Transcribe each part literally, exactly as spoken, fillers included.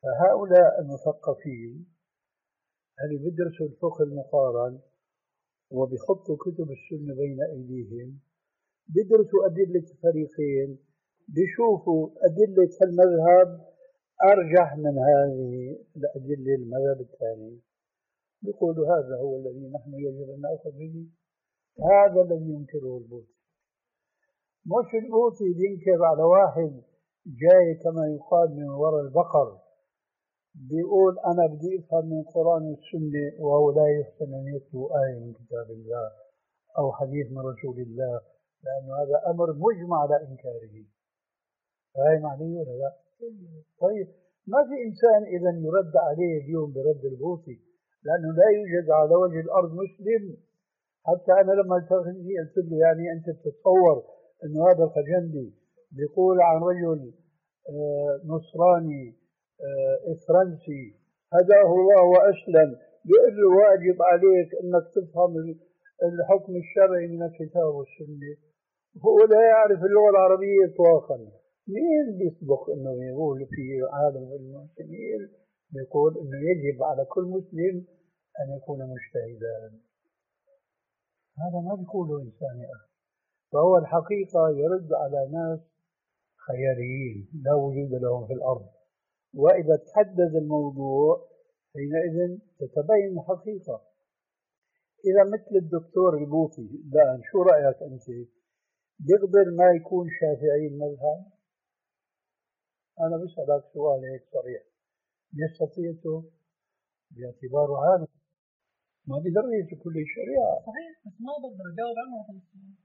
فهؤلاء المثقفين اللي بيدرسوا الفقه المقارن وبيحطوا كتب السنة بين أيديهم، بيدرسوا أدلة الفريقين، بيشوفوا أدلة المذهب أرجح من هذه الأدلة المذهب الثاني، بيقولوا هذا هو الذي نحن يجب أن نأخذ به. هذا الذي ينكره البوطي. مش البوطي بينكر على واحد جاي كما يقال من وراء البقر بيقول أنا بدي أفهم من القرآن والسنة وهو لا يحسن أن يتلو آية من كتاب الله أو حديث من رسول الله، لأنه هذا أمر مجمع على إنكاره. فاهم علي ولا لا؟ طيب ما في إنسان إذا يرد عليه اليوم برد البوطي، لأنه لا يوجد على وجه الأرض مسلم. حتى أنا لما التقيته قلت له يعني أنت تتصور أنه هذا الخجندي بيقول عن رجل نصراني فرنسي هداه الله وأسلم بيقول له واجب عليك أنك تفهم الحكم الشرعي من الكتاب والسنة، هو لا يعرف اللغة العربية إطلاقا. مين بيسبق أنه يقول في عالم المسلمين بيقول أنه يجب على كل مسلم أن يكون مجتهدا؟ هذا ما بيقوله إنسان آخر. فهو الحقيقة يرد على ناس خياليين لا وجود لهم في الأرض، وإذا تحدد الموضوع حينئذ تتبين الحقيقة. إذا مثل الدكتور البوطي الآن شو رأيك أنت؟ بيقدر ما يكون شافعي المذهب؟ أنا بسألك سؤال هيك صريح، يستطيعه باعتباره عالم ما بيدرس كل الشريعة. صحيح، بس ما بقدر أجاوب عنه.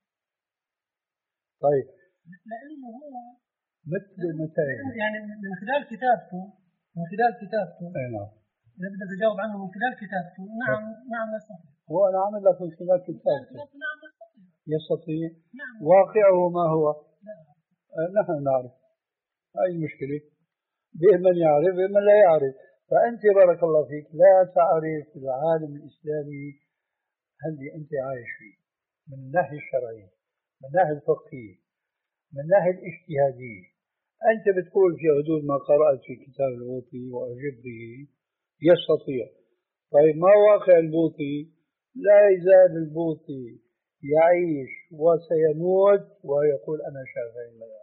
طيب لأنه هو مثل متى يعني من خلال كتابته من خلال كتابته أي نعم إذا بدك أجاوب عنه من خلال كتابته نعم نعم يستطيع. هو أنا عامل لك من خلال كتابته نعم يستطيع يستطيع. نعم. واقعه ما هو؟ لا. نحن نعرف هاي المشكلة، بمن يعرف بمن لا يعرف. فأنت بارك الله فيك لا تعرف العالم الإسلامي الذي أنت عايش فيه من الناحية الشرعية، من الناحية الفقهية، من الناحية الاجتهادية. أنت بتقول في حدود ما قرأت في كتاب البوطي وأعجب به يستطيع. طيب ما واقع البوطي؟ لا يزال البوطي يعيش وسيموت ويقول أنا شافعي المذهب.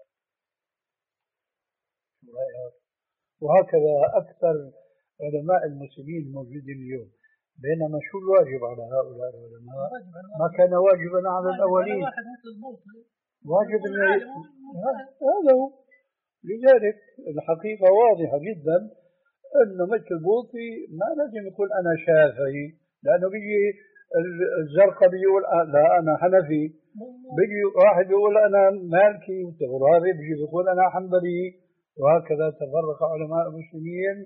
شو رأيك؟ وهكذا أكثر علماء المسلمين الموجودين اليوم. بينما شو الواجب على هؤلاء العلماء؟ ما كان واجبا على الأولين. واجب هذا هو. لذلك الحقيقة واضحة جدا أنه مثل البوطي ما لازم يقول أنا شافعي، لأنه بيجي الزرقاء بيقول لا أنا حنفي، بيجي واحد يقول أنا مالكي، والغرابي بيجي بيقول أنا حنبلي، وهكذا تفرق علماء المسلمين.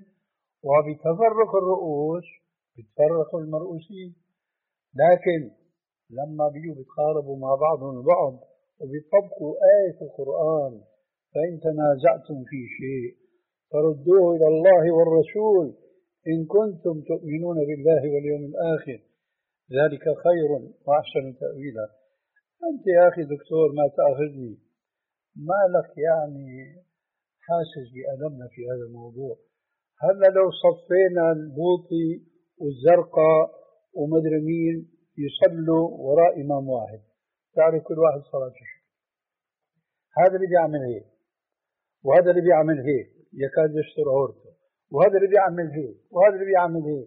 وبتفرق الرؤوس بتفرق المرؤوسين. لكن لما بيجوا بيتقاربوا مع بعضهم البعض وبيطبقوا آية القرآن فإن تنازعتم في شيء فردوه إلى الله والرسول إن كنتم تؤمنون بالله واليوم الآخر ذلك خير وأحسن تأويلا. أنت يا أخي دكتور ما تأخذني، ما لك يعني حاسس بألمنا في هذا الموضوع. هلا لو صفينا البوطي والزرقاء ومدري مين يصلوا وراء إمام واحد، تعرف كل واحد صلاة الشيء، هذا اللي بيعمل هيك وهذا اللي بيعمل هيك يكاد يستر عورته، وهذا اللي بيعمل هيك وهذا اللي بيعمل هيك،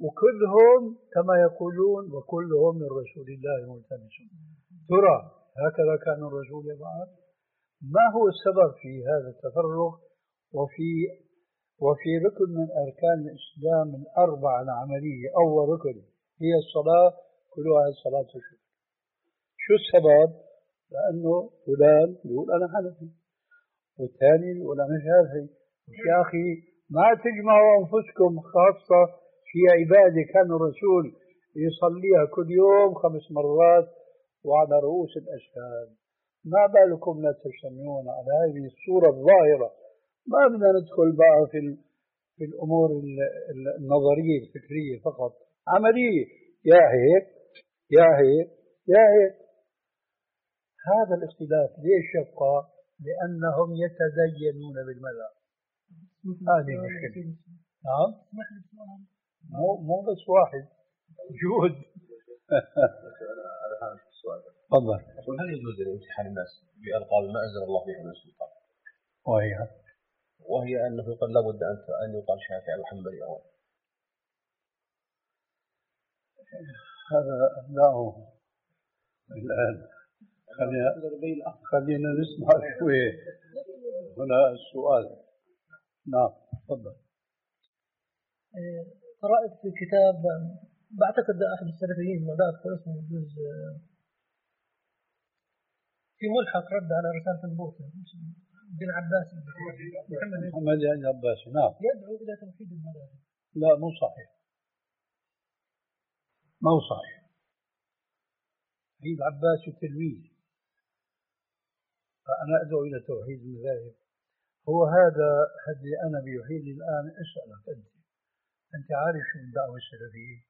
وكلهم كما يقولون وكلهم من رسول الله ملتمسون. ترى هكذا كان الرسول يفعل؟ ما هو السبب في هذا التفرق؟ وفي وفي ركن من أركان الإسلام الأربعة العملية أول ركن هي الصلاة، كلها صلاة الشكر. شو السبب؟ لأنه فلان يقول أنا حنفي والثاني يقول أنا شافعي. يا أخي ما تجمعوا أنفسكم، خاصة في عبادة كان الرسول يصليها كل يوم خمس مرات وعلى رؤوس الأشهاد، ما بالكم لا تجتمعون على هذه الصورة الظاهرة؟ ما بدنا ندخل بقى في في الأمور النظرية الفكرية فقط، عملية، يا هيك يا هيك يا هيك. هذا الاختلاف ليش يبقى؟ لأنهم يتدينون بالمذهب. هذه مشكلة. نعم. مو مو بس واحد، جهد. على هذا السؤال. تفضل. هل يجوز لامتحان الناس بألقاب ما أنزل الله فيها من السلطان؟ وهي وهي أنه يقال لابد أن أن يقال شافعي وحنبلي أول. هذا أبدأه الآن. خلينا خلينا نسمع شوي هنا السؤال. نعم تفضل. قرأت في كتاب بعتقد أحد السلفيين ما أذكر اسمه يجوز في ملحق رد على رسالة البوطي بن عباس محمد محمد بن عباس. نعم. يدعو إلى توحيد المذاهب. لا مو صحيح، مو صحيح. ابن عباس تلميذ، فأنا أدعو إلى توحيد المذاهب. هو هذا الذي أنا بيحيل الآن أسألك أنت، أنت عارف شو الدعوة السلفية؟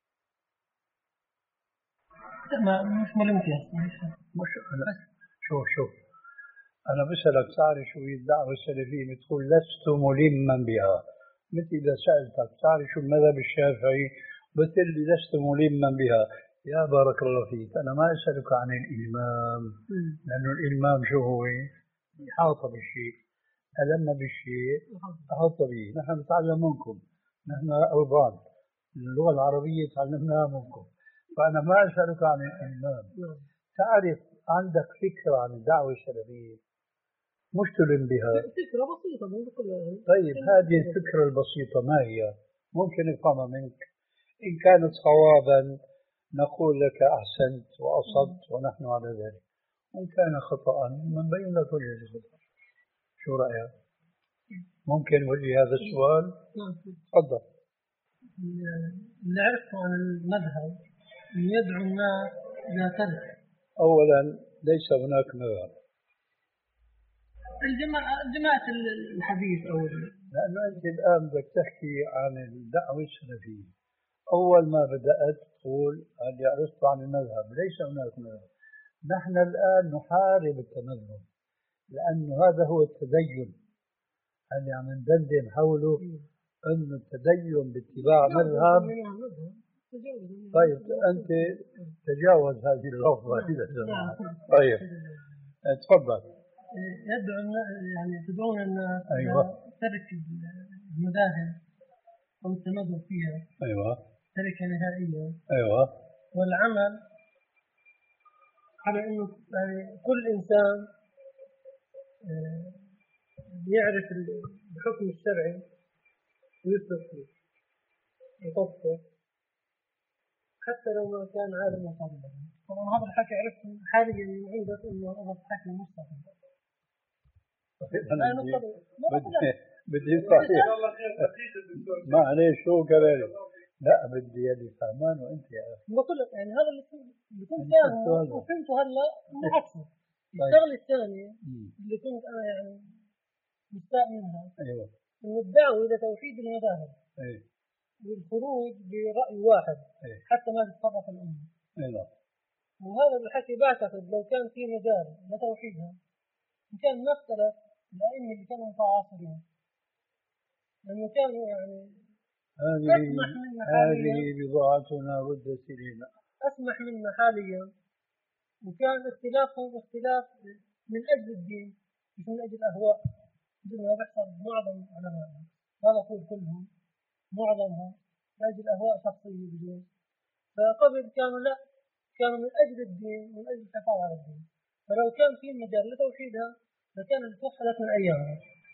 لا مش ملمتها. مش أنا شوف شوف أنا بسألك تعرف شو هي الدعوة السلفية؟ بتقول لست ملما بها. مثل إذا سألتك تعرف شو المذهب الشافعي؟ بتقول لي لست ملما بها. يا بارك الله فيك، أنا ما أسألك عن الإلمام، لأنه الإلمام شو هو؟ إحاطة بالشيء، ألم بالشيء أحاط به. نحن نتعلم منكم، نحن أوضان اللغة العربية تعلمناها منكم، فأنا ما أسألك عن الإلمام. تعرف عندك فكرة عن الدعوة السلفية مش تلم بها؟ فكرة بسيطة. طيب هذه الفكرة البسيطة ما هي؟ ممكن نفهمها منك، إن كانت صوابا نقول لك أحسنت وأصبت ونحن على ذلك، وإن كان خطأ نبين لك وجه الخطأ. شو رأيك؟ ممكن وجه هذا السؤال؟ تفضل. اللي عرفته عن المذهب يدعو الناس إلى ترك. أولا ليس هناك مذهب. جماعة الحديث أو لأنه أنت الآن بدك تحكي عن الدعوة السلفية. أول ما بدأت تقول اللي عرفت عن المذهب، ليس هناك مذهب. نحن الآن نحارب التمذهب، لأنه هذا هو التدين اللي عم ندندن حوله، أنه التدين باتباع مذهب. طيب أنت تجاوز هذه اللفظة إذا سمحت. طيب تفضل. يدعو يعني تدعون الناس أيوة. ترك المذاهب أو التمذهب فيها. أيوة. تركها نهائيا. أيوة. والعمل على إنه يعني كل إنسان يعرف الحكم الشرعي ويسلك فيه ويطبقه حتى لو ما كان عالم وصالحا. طبعا هذا الحكي عرفت حاليا من عندك إنه هذا الحكي مستقيم. بدي صحيح معليش شو كذلك. لا بدي اللي فهمان وانت يا اخي. بقول لك يعني هذا اللي بكون فاهمه وفهمته هلا من عكسه. الشغله الثانيه اللي كنت انا يعني مستاء منها. ايوه. انه الدعوه الى توحيد المذاهب. ايوه. والخروج براي واحد. أيه. حتى ما تتفرق الامه. ايوه. وهذا الحكي بعتقد لو كان في مجال لتوحيدها إن كان ما اختلف الأئمة اللي كانوا متعاصرين، لأنه كانوا يعني أسمح منا حاليا. هذه بضاعتنا ردت إلينا. أسمح منا حاليا، وكان اختلافهم اختلاف من أجل الدين مش من أجل الأهواء. مثل ما بيحصل معظم علمائنا، لا نقول كلهم، معظمهم لأجل أهواء شخصية بدون. فقبل كانوا لا، كانوا من أجل الدين، من أجل الحفاظ على الدين. فلو كان في مجال لتوحيدها لكان الفحلت من أيامها.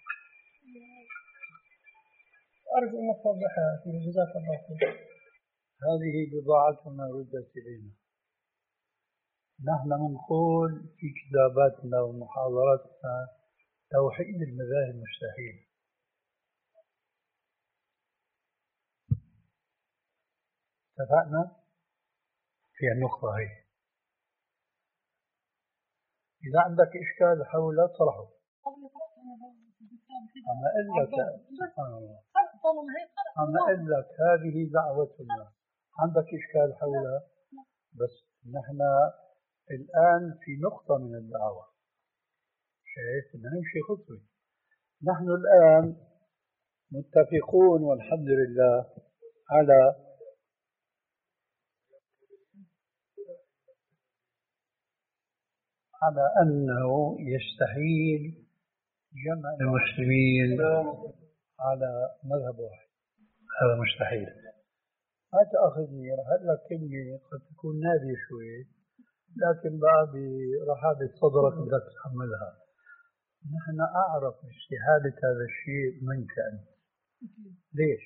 أرجو أن توضحها في جزاك الله خير. هذه بضاعتنا ردت إلينا. نحن نقول في كتاباتنا ومحاضراتنا توحيد المذاهب مستحيل. اتفقنا في النقطة هي. إذا عندك إشكال حول اطرحه. أنا أقول لك أنا أقول لك هذه دعوتنا. عندك إشكال حولها؟ بس نحن الآن في نقطة من الدعوة. شايف بدنا نمشي خطوة. نحن الآن متفقون والحمد لله على على أنه يستحيل جمع المسلمين على مذهب واحد. هذا مستحيل. ما تأخذني هلا كلمة قد تكون نادية شوي، لكن بقى برحابة صدرك بدك تحملها. نحن أعرف استحالة هذا الشيء منك أنت. ليش؟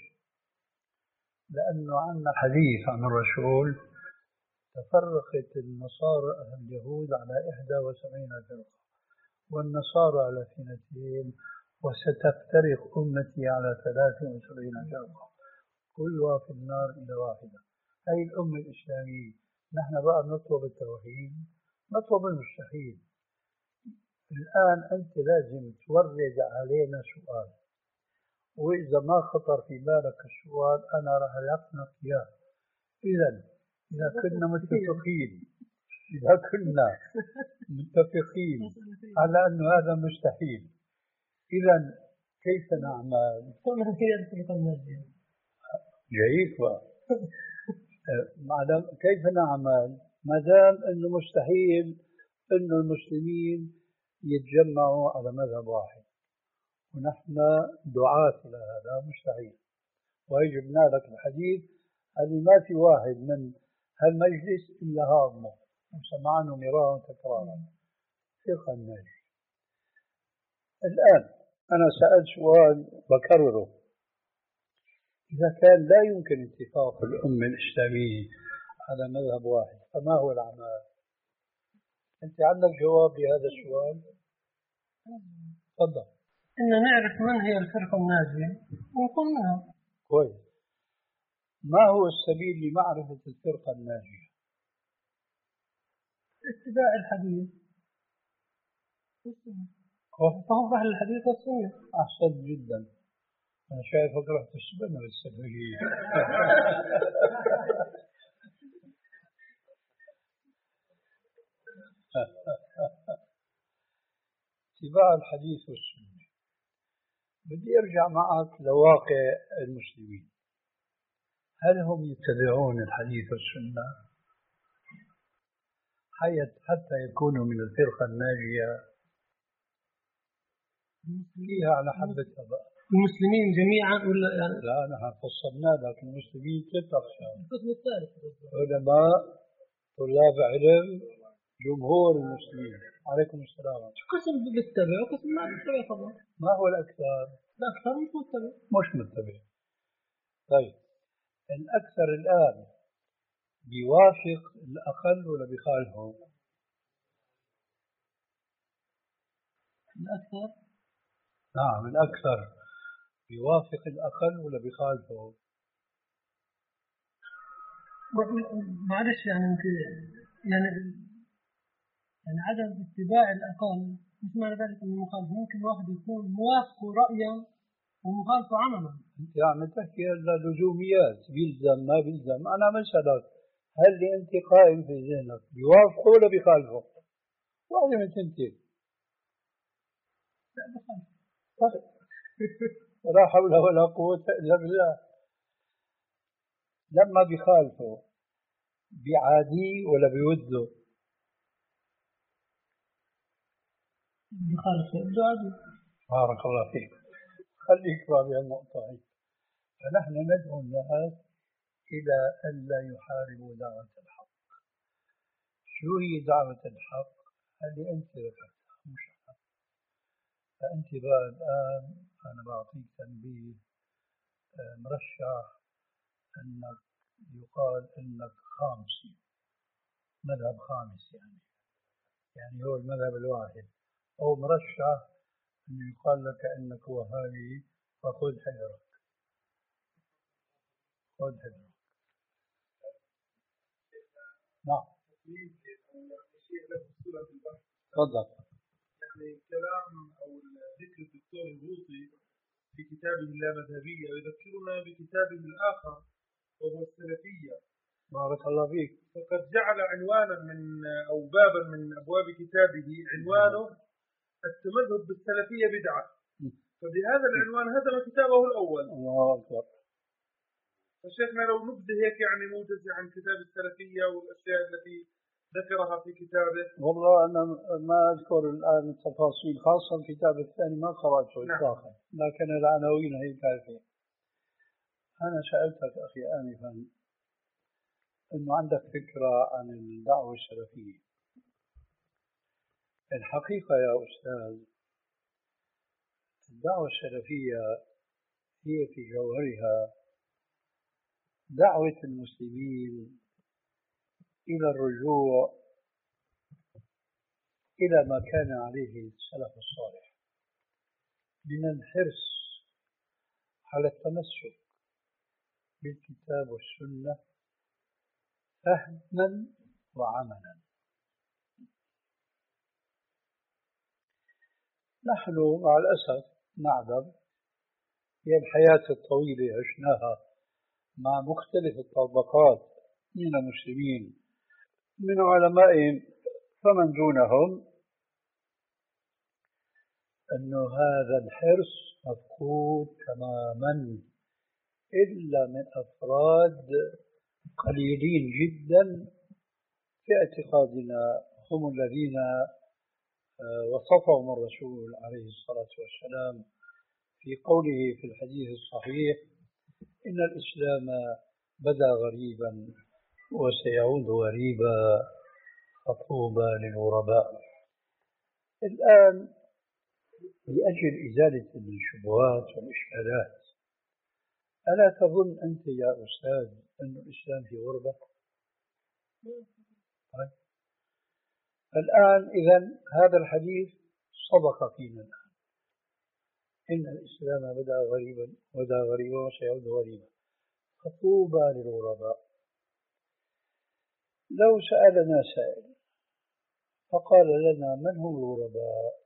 لأنه عندنا حديث عن الرسول: تفرقت النصارى اليهود على إحدى وسبعين فرقة والنصارى على اثنتين وستفترق أمتي على ثلاث وسبعين فرقة كلها في النار إلا واحدة. هي الأمة الإسلامية. نحن بقى نطلب التوحيد، نطلب المستحيل. الآن أنت لازم تورد علينا سؤال، وإذا ما خطر في بالك السؤال أنا راح ألقنك إياه. إذا إذا كنا متفقين إذا كنا متفقين على أن هذا مستحيل، إذا كيف نعمل؟ جيد بقى. كيف نعمل ما دام أنه مستحيل أن المسلمين يتجمعوا على مذهب واحد، ونحن دعاة إلى هذا مستحيل. ويجبنا لك الحديث اللي ما في واحد من هالمجلس إلا هاضمه وسمعنه مرارا وتكرارا فرقة الناجية. الآن أنا سألت سؤال بكرره: إذا كان لا يمكن اتفاق الأمة الإسلامية على مذهب واحد فما هو العمل؟ أنت عندك جواب لهذا السؤال؟ تفضل. إن نعرف من هي الفرقة الناجية ونكون منها. كويس. ما هو السبيل لمعرفة الفرقة الناجية؟ اتباع الحديث والسنة. توضح الحديث والسنة. أحسن جدا. أنا شايفك رحت السبنة بالسبيل. اتباع الحديث والسنة. بدي أرجع معك لواقع المسلمين. هل هم يتبعون الحديث والسنة حتى يكونوا من الفرقة الناجية؟ فيها على حبتها بقى. المسلمين جميعا ولا يعني؟ لا نحن فصلنا لك المسلمين ثلاث أقسام: القسم الثالث علماء، طلاب علم، جمهور المسلمين. عليكم السلام. قسم بيتبع وقسم ما بيتبع طبعا. ما هو الأكثر؟ الأكثر مش متبع. مش متبع. طيب الأكثر الآن بيوافق الأقل ولا بيخالفه؟ الأكثر؟ نعم الأكثر بيوافق الأقل ولا بيخالفه؟ معلش يعني انت يعني يعني عدم اتباع الأقل مش معنى ذلك أنه مخالف. ممكن واحد يكون موافق رأيا ومخالف عملا. أنت عم تحكي لزوميات، بيلزم ما بيلزم. أنا مش هذاك. هل اللي أنت قائم في ذهنك بيوافقه ولا بيخالفه؟ واحدة من تنتين. لا بخالف. لا حول ولا قوة إلا بالله. لما بيخالفه بيعاديه ولا بيوده؟ بخالف يبدو عادي. بارك الله فيك. خليك بهذه النقطة هي. فنحن ندعو الناس إلى أن لا يحاربوا دعوة الحق. شو هي دعوة الحق؟ اللي أنت ذكرتها مش حق. فأنت بقى الآن أنا بعطيك تنبيه مرشح أنك يقال أنك خامسي، مذهب خامس يعني يعني هو المذهب الواحد، أو مرشح أن يقال لك أنك وهابي فخذ حذرك. خذ حذرك. نعم. تفضل. يعني كلام أو ذكر الدكتور البوطي في كتابه اللامذهبية يذكرنا بكتابه الآخر وهو السلفية. بارك الله فيك. فقد جعل عنوانا من أو بابا من أبواب كتابه عنوانه التمذهب بالسلفية بدعة. فبهذا العنوان هدم كتابه الأول. الله أكبر. فشيخنا لو نبذ هيك يعني موجزة عن كتاب السلفية والأشياء التي ذكرها في كتابه. والله أنا ما أذكر الآن التفاصيل، خاصة الكتاب الثاني ما قرأته إطلاقا. نعم. لكن العناوين هي كافية. أنا سألتك أخي آنفا أنه عندك فكرة عن الدعوة السلفية. الحقيقة يا أستاذ الدعوة السلفية هي في جوهرها دعوة المسلمين إلى الرجوع إلى ما كان عليه السلف الصالح من الحرص على التمسك بالكتاب والسنة فهما وعملا. نحن مع الأسف نعلم هي الحياة الطويلة عشناها مع مختلف الطبقات من المسلمين من علمائهم فمن دونهم، أن هذا الحرص مفقود تماما إلا من أفراد قليلين جدا في اعتقادنا هم الذين وصفهم الرسول عليه الصلاة والسلام في قوله في الحديث الصحيح إن الإسلام بدأ غريبا وسيعود غريبا فطوبى للغرباء. الآن لأجل إزالة الشبهات والإشكالات، ألا تظن أنت يا أستاذ أن الإسلام في غربة؟ طيب. الآن إذن هذا الحديث صدق فينا الآن، إن الإسلام بدأ غريبا وبدأ غريبا وسيعود غريبا فطوبى للغرباء. لو سألنا سائل فقال لنا من هم الغرباء؟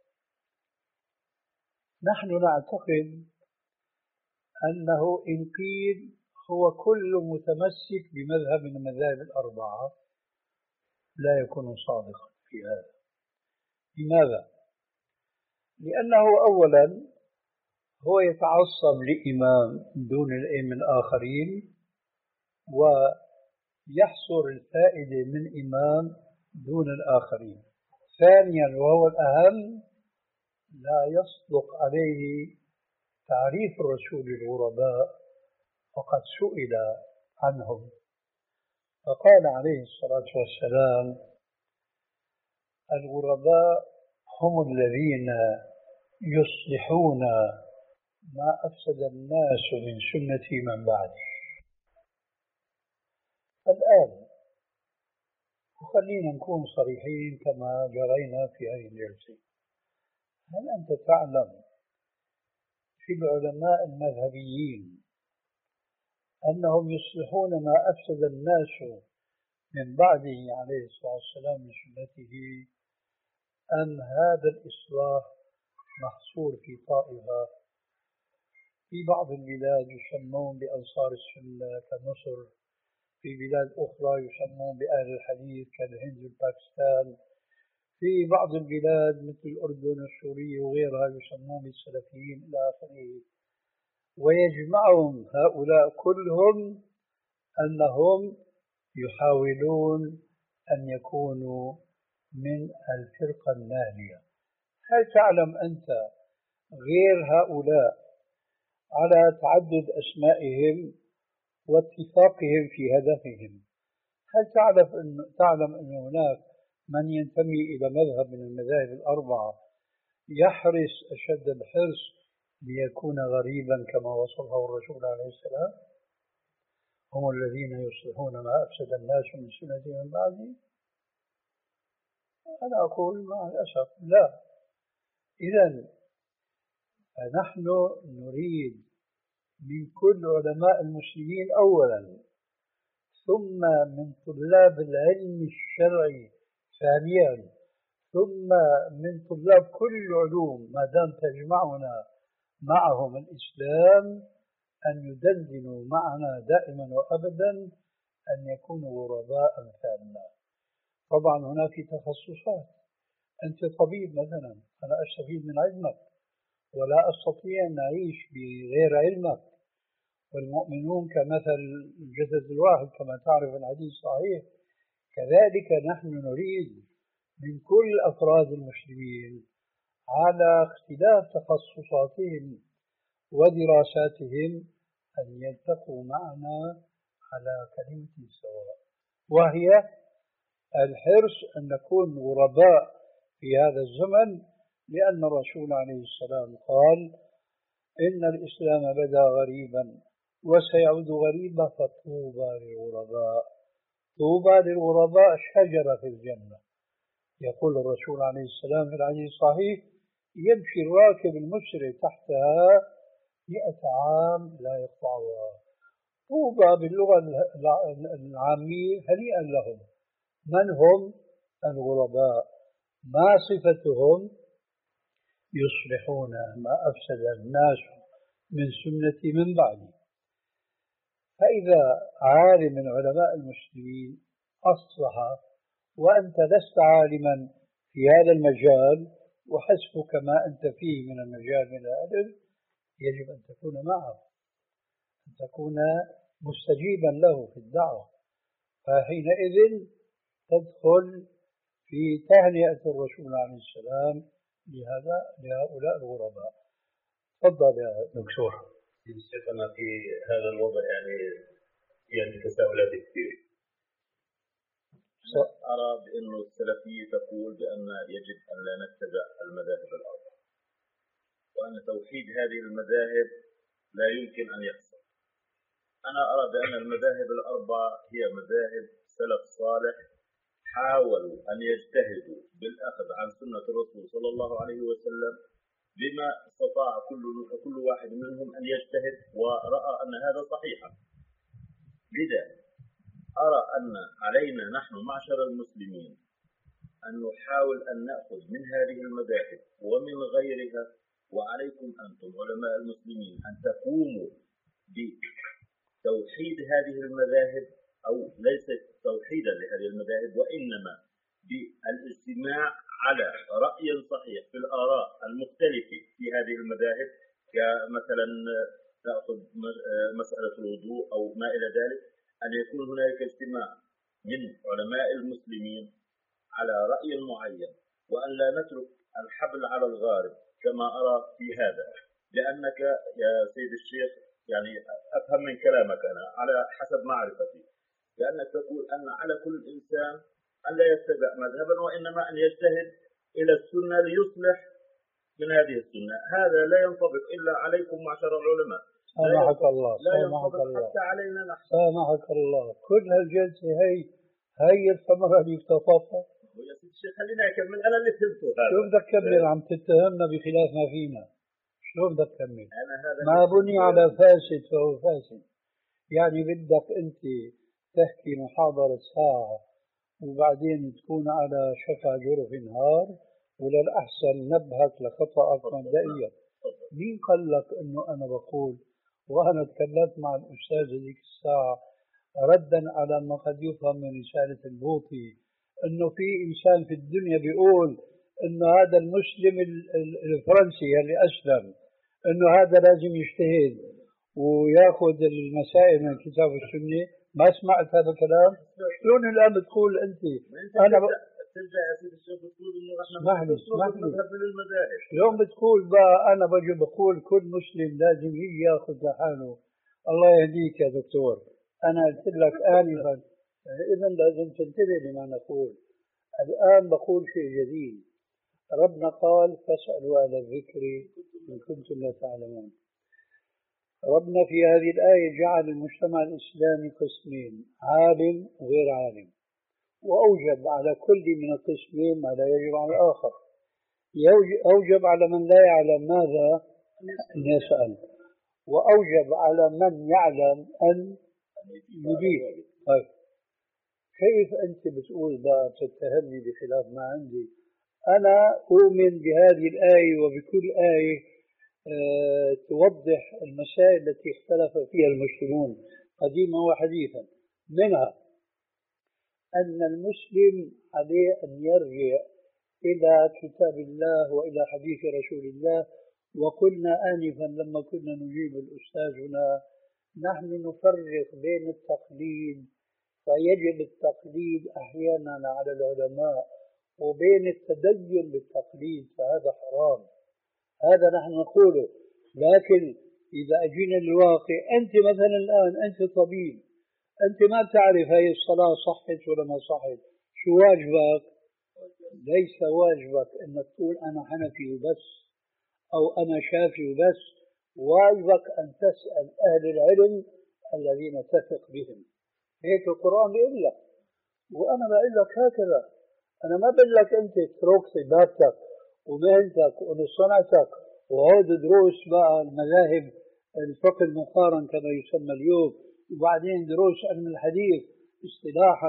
نحن نعتقد أنه إن قيل هو كل متمسك بمذهب من المذاهب الأربعة لا يكون صادقا في هذا. لماذا؟ لأنه أولا هو يتعصب لإمام دون الأئمة الآخرين ويحصر الفائدة من إمام دون الآخرين. ثانيا وهو الأهم لا يصدق عليه تعريف الرسول للغرباء فقد سئل عنهم فقال عليه الصلاة والسلام الغرباء هم الذين يصلحون ما أفسد الناس من سنتي من بعدي. الآن وخلينا نكون صريحين كما جرينا في هذه الجلسة، هل أنت تعلم في العلماء المذهبيين أنهم يصلحون ما أفسد الناس من بعده عليه الصلاة والسلام من سنته، أم هذا الإصلاح محصور في طائفة؟ في بعض البلاد يسمون بأنصار السنة كمصر، في بلاد أخرى يسمون بأهل الحديث كالهند والباكستان، في بعض البلاد مثل الأردن والسورية وغيرها يسمون بالسلفيين إلى آخره. ويجمعهم هؤلاء كلهم أنهم يحاولون أن يكونوا من الفرقة الناجية. هل تعلم أنت غير هؤلاء على تعدد أسمائهم واتفاقهم في هدفهم؟ هل تعرف أن تعلم أن هناك من ينتمي إلى مذهب من المذاهب الأربعة يحرص أشد الحرص ليكون غريبا كما وصفه الرسول عليه السلام؟ هم الذين يصلحون ما أفسد الناس من سنة من بعده. أنا أقول مع الأسف لا. إذن نحن نريد من كل علماء المسلمين أولا، ثم من طلاب العلم الشرعي ثانيا، ثم من طلاب كل العلوم ما دام تجمعنا معهم الإسلام، أن يدندنوا معنا دائما وأبدا أن يكونوا غرباء أمثالنا. طبعا هناك تخصصات، أنت طبيب مثلا أنا أستفيد من علمك، ولا أستطيع أن أعيش بغير علمك، والمؤمنون كمثل الجسد الواحد كما تعرف الحديث صحيح. كذلك نحن نريد من كل أفراد المسلمين على اختلاف تخصصاتهم ودراساتهم أن يلتقوا معنا على كلمة سواء، وهي الحرص أن نكون غرباء في هذا الزمن، لأن الرسول عليه السلام قال: إن الإسلام بدأ غريبا وسيعود غريبا فطوبى للغرباء. طوبى للغرباء شجرة في الجنة. يقول الرسول عليه السلام في الحديث الصحيح: يمشي الراكب المسرع تحتها مئة عام لا يقطعها. طوبى باللغة العامية هنيئا لهم. من هم الغرباء؟ ما صفتهم؟ يصلحون ما أفسد الناس من سنتي من بعدي. فإذا عالم من علماء المسلمين أصلح وأنت لست عالما في هذا المجال وحسبك ما أنت فيه من المجال من العلم، يجب أن تكون معه، أن تكون مستجيبا له في الدعوة. فحينئذ تدخل في تهنئة الرسول عليه السلام لهذا لهؤلاء الغرباء. تفضل يا دكتور. شيخنا في هذا الوضع يعني يعني تساؤلات كثير. أرى بأن السلفية تقول بأن يجب أن لا نتبع المذاهب الأربعة، وأن توحيد هذه المذاهب لا يمكن أن يحصل. أنا أرى بأن المذاهب الأربعة هي مذاهب سلف صالح حاولوا أن يجتهدوا بالأخذ عن سنة الرسول صلى الله عليه وسلم بما استطاع كل كل واحد منهم أن يجتهد، ورأى أن هذا صحيحا. لذا أرى أن علينا نحن معشر المسلمين أن نحاول أن نأخذ من هذه المذاهب ومن غيرها، وعليكم أنتم علماء المسلمين أن تقوموا بتوحيد هذه المذاهب، أو ليس توحيدا لهذه المذاهب وإنما بالاجتماع على رأي صحيح في الآراء المختلفة في هذه المذاهب، كمثلا تأخذ مسألة الوضوء أو ما إلى ذلك، أن يكون هناك اجتماع من علماء المسلمين على رأي معين، وأن لا نترك الحبل على الغارب كما أرى في هذا. لأنك يا سيد الشيخ يعني أفهم من كلامك أنا على حسب معرفتي، لأنك تقول أن على كل إنسان أن لا يتبع مذهبا وإنما أن يجتهد إلى السنة ليصلح من هذه السنة. هذا لا ينطبق إلا عليكم معشر العلماء. سامحك الله لا سامحك الله حتى علينا نحن. سامحك الله. كل هالجلسة هي هي الثمرة اللي اكتطفها. يا سيدي الشيخ خلينا أكمل أنا اللي فهمته. شو بدك تكمل؟ عم تتهمنا بخلاف ما فينا. شو بدك تكمل؟ ما بني على فاسد فهو فاسد. يعني بدك أنت تحكي محاضرة ساعة وبعدين تكون على شفا جرف نهار، ولا الأحسن نبهك لخطأك مبدئيا. مين قال لك أنه أنا بقول؟ وأنا تكلمت مع الأستاذ هذيك الساعة ردا على ما قد يفهم من رسالة البوطي، أنه في إنسان في الدنيا بيقول أنه هذا المسلم الفرنسي اللي أسلم أنه هذا لازم يجتهد ويأخذ المسائل من الكتاب والسنة. ما سمعت هذا الكلام؟ شلون الآن بتقول أنت؟ أنا ب... ترجع يا سيدي الشيخ بتقول إنه إحنا اسمح لي مذهب للمذاهب. شلون بتقول بقى أنا بجي بقول كل مسلم لازم يجي يأخذ لحاله؟ الله يهديك يا دكتور. أنا قلت لك آنفا إذا لازم تنتبه لما نقول. الآن بقول شيء جديد. ربنا قال: فاسألوا أهل الذكر إن كنتم لا تعلمون. ربنا في هذه الآية جعل المجتمع الإسلامي قسمين: عالم وغير عالم، وأوجب على كل من القسمين ما لا يجب على الآخر. أوجب على من لا يعلم ماذا أن يسأل، وأوجب على من يعلم أن يجيب. طيب كيف أنت بتقول بقى تتهمني بخلاف ما عندي؟ أنا أؤمن بهذه الآية وبكل آية أه توضح المسائل التي اختلف فيها المسلمون قديما وحديثا. منها أن المسلم عليه أن يرجع إلى كتاب الله وإلى حديث رسول الله وقلنا آنفا لما كنا نجيب الأستاذ هنا نحن نفرق بين التقليد، فيجب التقليد أحيانا على العلماء، وبين التدين بالتقليد فهذا حرام. هذا نحن نقوله. لكن إذا أجينا للواقع، أنت مثلا الآن أنت طبيب، أنت ما تعرف هي الصلاة صحت ولا ما صحت، شو واجبك؟ ليس واجبك أن تقول أنا حنفي وبس أو أنا شافي وبس، واجبك أن تسأل أهل العلم الذين تثق بهم. هيك القرآن بيقول لك، وأنا بقول لك هكذا. أنا ما بقول لك أنت اترك صبابتك ومهنتك وصنعتك وعود دروس بقى المذاهب الفقه المقارن كما يسمى اليوم، وبعدين دروس علم الحديث اصطلاحا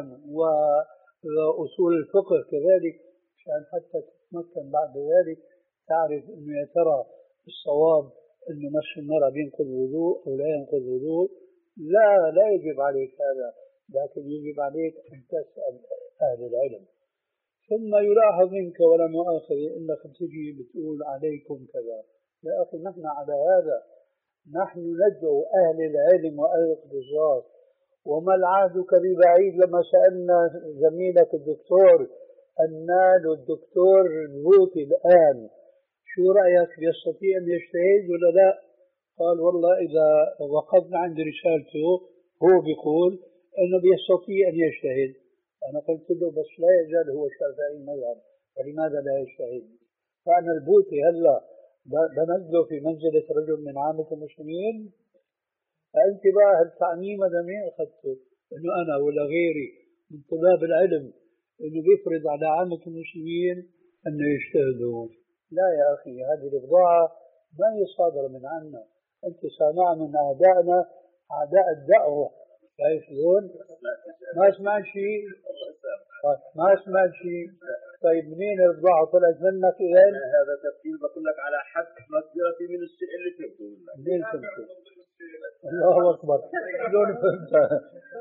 وأصول الفقه كذلك، عشان حتى تتمكن بعد ذلك تعرف أنه يا ترى الصواب أنه مس المرأة بينقض وضوء أو لا ينقض وضوء. لا لا يجب عليك هذا، لكن يجب عليك أن تسأل أهل العلم. ثم يلاحظ منك ولا مؤاخذة إنك تجي بتقول عليكم كذا. يا أخي نحن على هذا، نحن ندعو أهل العلم وأهل الاختصاص. وما العهدك ببعيد لما سألنا زميلك الدكتور النال والدكتور البوطي الآن شو رأيك، يستطيع أن يجتهد ولا لا؟ قال والله إذا وقفنا عند رسالته هو بيقول أنه بيستطيع أن يجتهد. أنا قلت له بس لا يزال هو شافعي المذهب، فلماذا لا يجتهد؟ فأنا البوطي هلا بنزله في منزلة رجل من عامة المسلمين؟ فأنت بقى هالتعميم هذا مين أخذته؟ إنه أنا ولا غيري من طلاب العلم إنه بيفرض على عامة المسلمين أنه يجتهدوا. لا يا أخي، هذه البضاعة ما هي صادرة من عنا، أنت سامع من أعدائنا أعداء الدعوة. شايف شلون؟ ما سمعت شيء؟ ما سمعت شيء؟ طيب منين البضاعة طلعت منك إذن؟ هذا تفكير بقول لك على حد مقدرتي من الشيء اللي فهمته. منين فهمته؟ الله أكبر، شلون فهمتها؟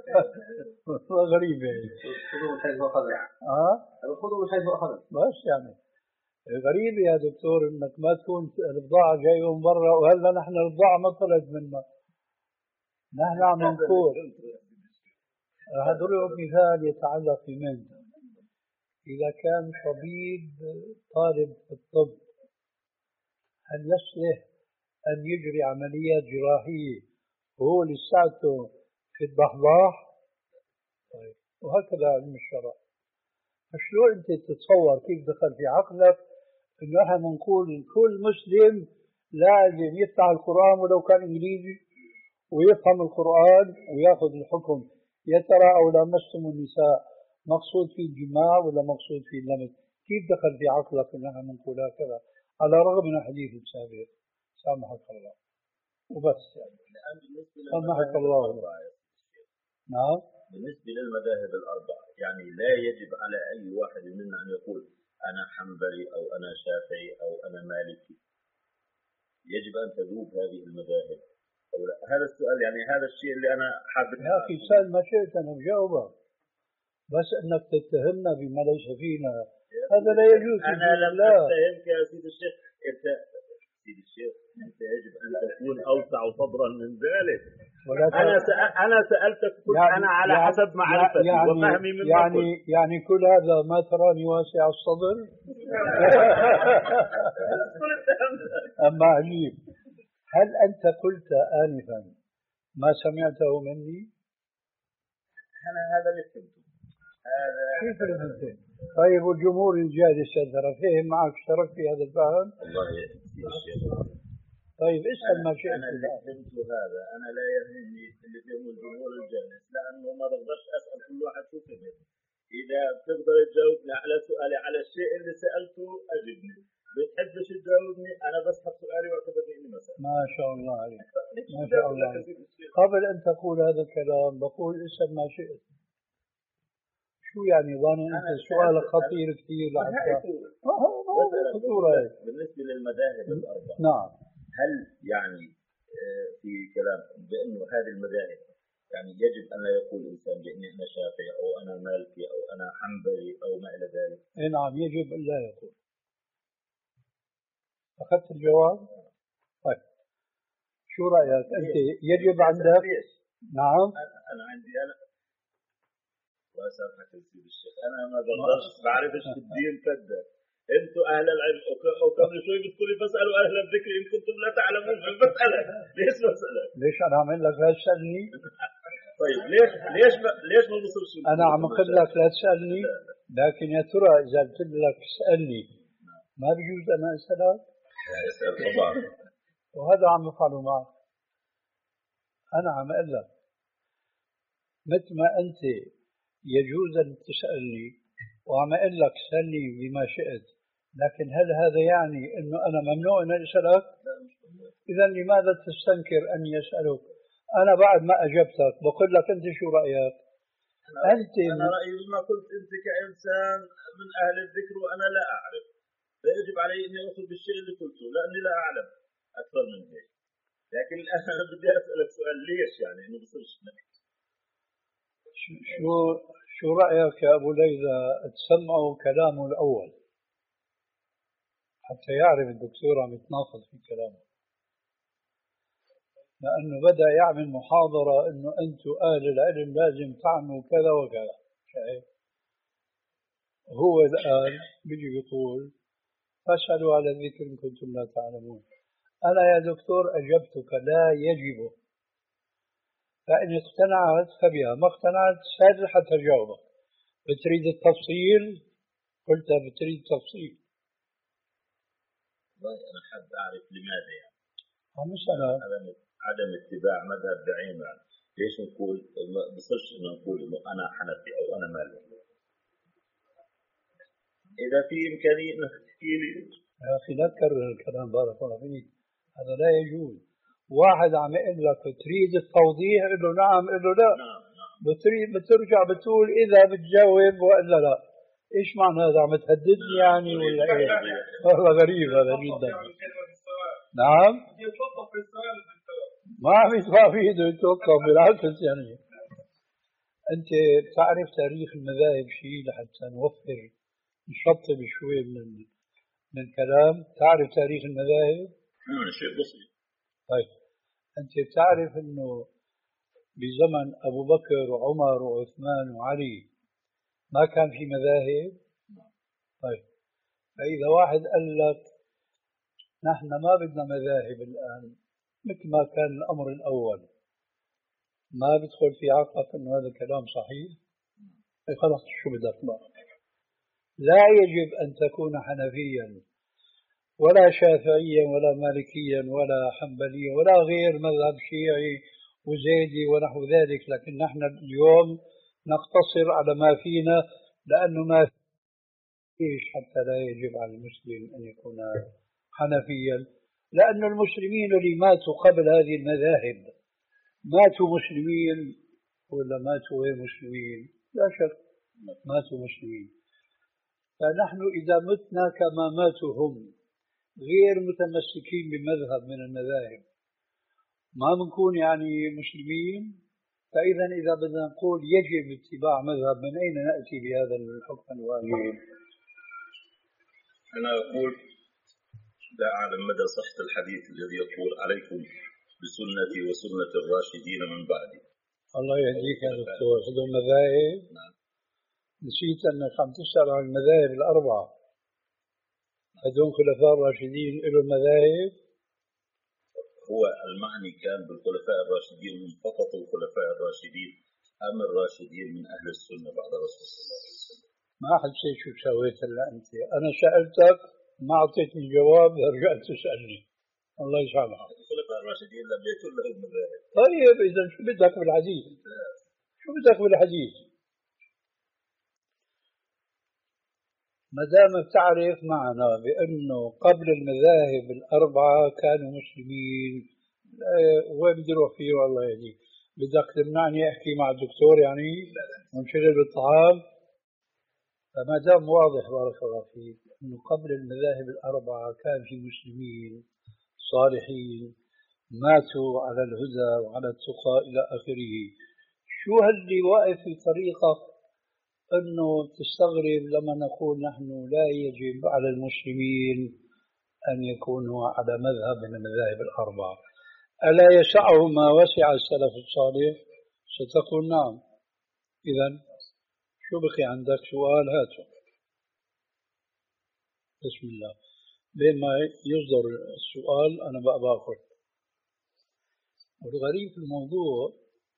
غريبة. خذوا من حيث أخذت. اه؟ خذوا من حيث أخذت. بس يعني غريبة يا دكتور انك ما تكون البضاعة جاية من برا، وهلا نحن البضاعة ما طلعت منا، نحن عم نقول. راح اضرب مثال يتعلق بمن. اذا كان طبيب طالب في الطب هل يصلح ان يجري عمليات جراحية وهو لساته في الضحضاح؟ طيب وهكذا علم الشرع. فشلون انت تتصور كيف دخل في عقلك انه احنا بنقول كل مسلم لازم يفتح القرآن ولو كان انجليزي ويفهم القرآن وياخذ الحكم؟ يا ترى او لمستم النساء مقصود في الجماع ولا مقصود في اللمس؟ كيف دخل في عقلك ان احنا بنقول هكذا على الرغم من الحديث السابق؟ سامحك الله وبس يعني. سامحك الله. نعم. بالنسبة للمذاهب الأربعة يعني لا يجب على أي واحد منا أن يقول أنا حنبلي أو أنا شافعي أو أنا مالكي. يجب أن تذوب هذه المذاهب أو لا؟ هذا السؤال يعني هذا الشيء اللي أنا حابب. يا أخي سأل ما شئت أنا بجاوبك، بس أنك تتهمنا بما ليس فينا هذا لا يجوز. أنا لم أتهمك يا سيد الشيخ. أنت سيد الشيخ أنت يجب أن تكون أوسع صدرا من ذلك. أنا أنا سألتك يعني أنا على يعني حسب معرفتي يعني وفهمي من يعني كل. يعني كل هذا ما تراني واسع الصدر. أما عجيب، هل أنت قلت آنفا ما سمعته مني؟ أنا هذا اللي فهمته. كيف اللي فهمته؟ طيب والجمهور الجالس ترى فهم معك اشترك في هذا الفهم؟ الله يهديك. طيب اسأل ما شئت. أنا اللي فهمت هذا، أنا لا يهمني اللي فهمه الجمهور الجالس، لأنه ما بقدرش أسأل كل واحد شو فهم. إذا بتقدر تجاوبني على سؤالي على الشيء اللي سألته أجبني، بتحبش تجاوبني أنا بسحب سؤالي واعتبرني إني مسألة. ما شاء الله عليك، ما شاء الله عليك. قبل أن تقول هذا الكلام بقول اسأل ما شئت. شو يعني ظاني أنت السؤال خطير كثير لحتى خطورة. بالنسبة للمذاهب الأربعة نعم، هل يعني في كلام بأنه هذه المذاهب يعني يجب أن لا يقول الإنسان بأني أنا شافعي أو أنا مالكي أو أنا حنبلي أو ما إلى ذلك؟ نعم يجب أن لا يقول. أخذت الجواب؟ طيب شو رأيك أنت يجب عندك؟ ليش؟ نعم أنا عندي أنا وأسامحك سيدي الشيخ أنا ما بقدرش بعرفش في الدين كده أنتوا أهل العلم وقبل شوي بتقولي فاسألوا أهل الذكر إن كنتم لا تعلمون في المسألة ليش مسألة؟ ليش أنا أعمل لك لا تسألني؟ طيب ليش ليش ما ليش ما بصيرش؟ أنا عم أقول لك لا تسألني لكن يا ترى إذا قلت لك اسألني ما بيجوز أنا أسألك؟ اسأل طبعا وهذا عم يفعله معك. أنا عم أقول لك مثل ما أنت يجوز أن تسألني وعم أقول لك سألني بما شئت، لكن هل هذا يعني أنه أنا ممنوع أن أسألك؟ إذا لماذا تستنكر أن يسألك؟ أنا بعد ما أجبتك بقول لك أنت شو رأيك؟ أنت أنا رأيي بما قلت أنت كإنسان من أهل الذكر وأنا لا أعرف، لا يجب علي أن أخذ بالشيء اللي قلته لأني لا أعلم أكثر من هيك. لكن الآن أنا بدي أسألك سؤال ليش يعني إنه بصيرش شو شو رأيك يا أبو ليلى تسمعوا كلامه الأول حتى يعرف الدكتور عم يتناقض في كلامه، لأنه بدأ يعمل محاضرة إنه أنتم أهل العلم لازم تعملوا كذا وكذا. شايف؟ هو الآن بيجي بيقول فاسألوا على الذكر إن كنتم لا تعلمون. أنا يا دكتور أجبتك لا يجب، فإن اقتنعت فبها، ما اقتنعت سهل حتى جاوبك. بتريد التفصيل؟ قلت بتريد تفصيل. والله أنا حاب أعرف لماذا يعني مثلا عدم اتباع مذهب بعينه. ليش نقول ما بصيرش إنه نقول إنه أنا حنفي أو أنا مالكي؟ إذا في إمكانية إنك تحكي لي. يا أخي لا تكرر الكلام بارك الله فيك، هذا لا يجوز. واحد عم يقول لك تريد التوضيح، قل له نعم، قل له لا. نعم نعم. بتريد بترجع بتقول إذا بتجاوب وإلا لا. إيش معنى هذا؟ عم تهددني يعني ولا إيه؟ والله غريب هذا جدا. نعم. ما في ما في يتوقف بالعكس يعني. أنت بتعرف تاريخ المذاهب شيء لحتى نوفر نشطب شوي من من الكلام. تعرف تاريخ المذاهب؟ نعم شيء بسيط. طيب أنت بتعرف إنه بزمن أبو بكر وعمر وعثمان وعلي ما كان في مذاهب؟ طيب فإذا واحد قال لك نحن ما بدنا مذاهب الآن مثل ما كان الأمر الأول، ما بدخل في عقلك إنه هذا كلام صحيح؟ خلاص شو بدك بقى؟ لا يجب أن تكون حنفيا ولا شافعيا ولا مالكيا ولا حنبليا ولا غير مذهب شيعي وزيدي ونحو ذلك، لكن نحن اليوم نقتصر على ما فينا لأنه ما فيش حتى لا يجب على المسلم أن يكون حنفيا، لأن المسلمين اللي ماتوا قبل هذه المذاهب ماتوا مسلمين ولا ماتوا غير مسلمين؟ لا شك ماتوا مسلمين. فنحن إذا متنا كما ماتوا هم غير متمسكين بمذهب من المذاهب ما بنكون يعني مسلمين. فإذا إذا بدنا نقول يجب اتباع مذهب من أين نأتي بهذا الحكم الواجب؟ أنا أقول لا أعلم مدى صحة الحديث الذي يقول عليكم بسنتي وسنة الراشدين من بعدي. الله يهديك يا دكتور. هذول مذاهب؟ نعم. نسيت أنك عم تسأل عن المذاهب الأربعة. هذول خلفاء الراشدين لهم مذاهب؟ هو المعني كان بالخلفاء الراشدين من فقط الخلفاء الراشدين أم الراشدين من أهل السنة بعد رسول الله صلى الله عليه وسلم؟ ما حسيت شو سويت هلا أنت. أنا سألتك ما أعطيتني جواب رجعت تسألني. الله يسامحك. الخلفاء الراشدين لم يكن لهم مذاهب. طيب إذا شو بدك بالحديث؟ شو بدك بالحديث؟ ما دام بتعرف معنا بأنه قبل المذاهب الأربعة كانوا مسلمين، وين بدي أروح فيه والله يهديك؟ بدك تمنعني أحكي مع الدكتور يعني ونشغل بالطعام؟ فما دام واضح بارك الله فيك أنه قبل المذاهب الأربعة كان في مسلمين صالحين ماتوا على الهدى وعلى التقى إلى آخره، شو هاللي واقف في طريقك أنه تستغرب لما نقول نحن لا يجب على المسلمين أن يكونوا على مذهب من المذاهب الأربعة. ألا يسعه ما وسع السلف الصالح؟ ستقول نعم. إذن شو بقي عندك سؤال؟ هاته. بسم الله. بما يصدر السؤال أنا بقى باخذ. والغريب في الموضوع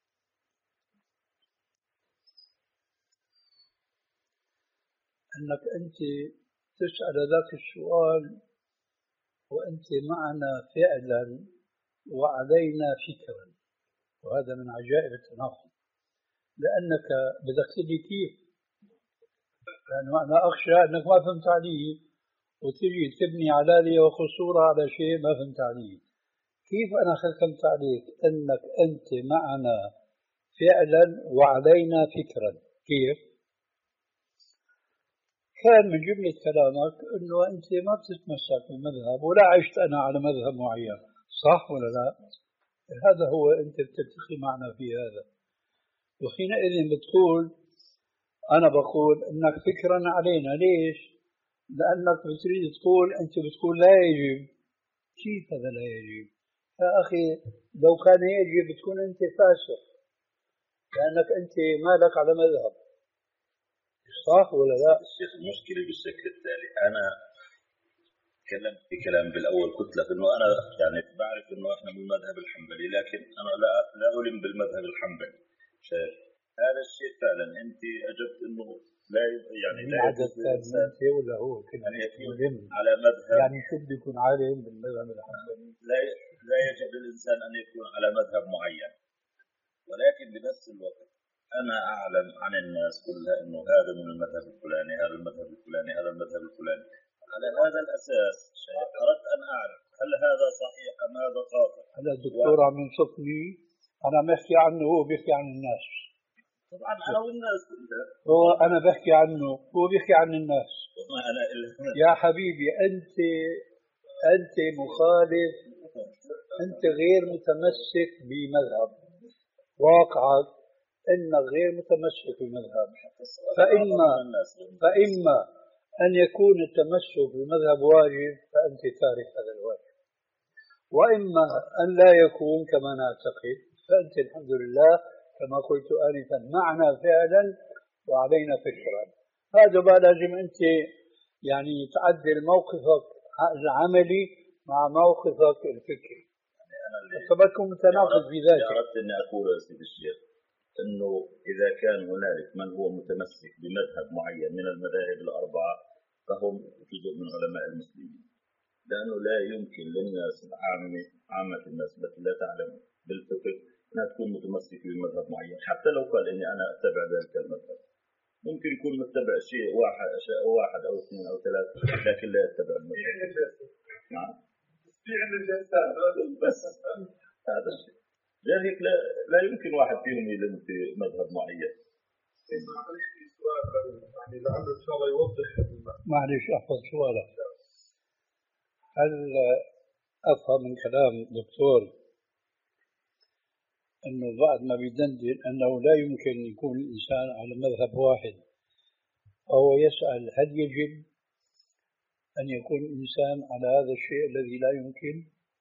أنك أنت تسأل ذاك السؤال وأنت معنا فعلا وعلينا فكرا، وهذا من عجائب التناقض. لأنك بدك تدري كيف، لأنه أنا أخشى أنك ما فهمت علي وتجي تبني علالي وخصورة على شيء ما فهمت عليه. كيف أنا حكمت عليك أنك أنت معنا فعلا وعلينا فكرا؟ كيف؟ كان من جملة كلامك أنه أنت ما بتتمسك بالمذهب ولا عشت أنا على مذهب معين، صح ولا لا؟ هذا هو أنت بتتخي معنا في هذا. وحينئذ بتقول أنا بقول أنك فكرا علينا. ليش؟ لأنك بتريد تقول أنت بتقول لا يجب. كيف هذا لا يجب؟ يا أخي لو كان يجب بتكون أنت فاسق، لأنك أنت مالك على مذهب، صح ولا لا؟ الشيخ المشكلة بالشكل التالي، أنا تكلمت في كلام بالأول قلت لك إنه أنا يعني بعرف إنه إحنا من المذهب الحنبلي، لكن أنا لا لا ألم بالمذهب الحنبلي. شايف هذا الشيء فعلا أنت أجبت إنه لا يعني لا يجوز للإنسان ولا هو كلمة أن يكون ملم. على مذهب، يعني شو بده يكون عالم بالمذهب الحنبلي؟ لا لا يجب للإنسان أن يكون على مذهب معين، ولكن بنفس الوقت أنا أعلم عن الناس كلها إنه هذا من المذهب الفلاني، هذا المذهب الفلاني، هذا المذهب الفلاني. على هذا الأساس أردت أن أعرف هل هذا صحيح أم هذا خاطئ. هذا الدكتور عم ينصفني، أنا بحكي عنه هو بيحكي عن الناس. طبعا أنا والناس كلها. هو أنا بحكي عنه هو بيحكي عن الناس. أنا يا حبيبي أنت أنت مخالف، أنت غير متمسك بمذهب، واقعك أنك غير متمسك بمذهب. فإما فإما أن يكون التمسك بمذهب واجب فأنت تارك هذا الواجب، وإما أن لا يكون كما نعتقد فأنت الحمد لله كما قلت آنفا معنا فعلا وعلينا فكرا. هذا بقى لازم أنت يعني تعدل موقفك العملي مع موقفك الفكري، فبكون متناقض في ذلك. أردت أن أقول يا سيدي الشيخ أنه إذا كان هنالك من هو متمسك بمذهب معين من المذاهب الأربعة فهم جزء من علماء المسلمين، لأنه لا يمكن للناس العامة عامة الناس التي لا تعلم بالفقه أنها تكون متمسكة بمذهب معين، حتى لو قال إني أنا أتبع ذلك المذهب. ممكن يكون متبع شيء واحد شيء واحد أو اثنين أو ثلاثة، لكن لا يتبع المذهب. نعم. بس هذا الشيء. لذلك لا, لا يمكن واحد فيهم يلم في مذهب معين. يعني لعله إن شاء الله يوضح. معلش أحفظ سؤالك. هل أفهم من كلام دكتور أنه بعد ما بيدندن أنه لا يمكن يكون الإنسان على مذهب واحد، فهو يسأل هل يجب أن يكون الإنسان على هذا الشيء الذي لا يمكن؟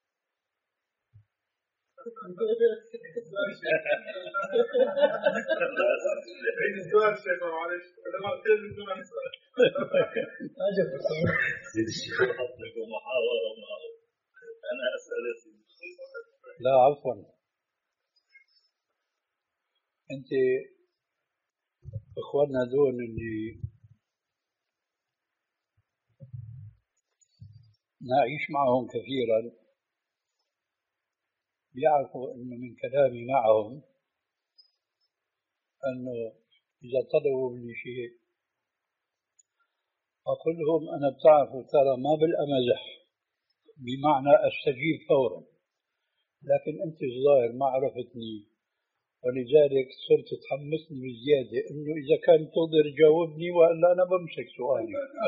عيد السؤال شيخ معلش أنا ما أقول بدون أسأل. أجل سيد الشيخ أطلق محاورة معه أنا أسأل سيد الشيخ. لا عفوا، أنت إخواننا دول اللي نعيش معهم كثيرا بيعرفوا أنه من كلامي معهم أنه إذا طلبوا مني شيء أقول لهم أنا بتعرفوا ترى ما بالأمزح بمعنى أستجيب فورا، لكن أنت الظاهر ما عرفتني ولذلك صرت تحمسني بزيادة إنه إذا كان تقدر جاوبني وإلا أنا بمسك سؤالي.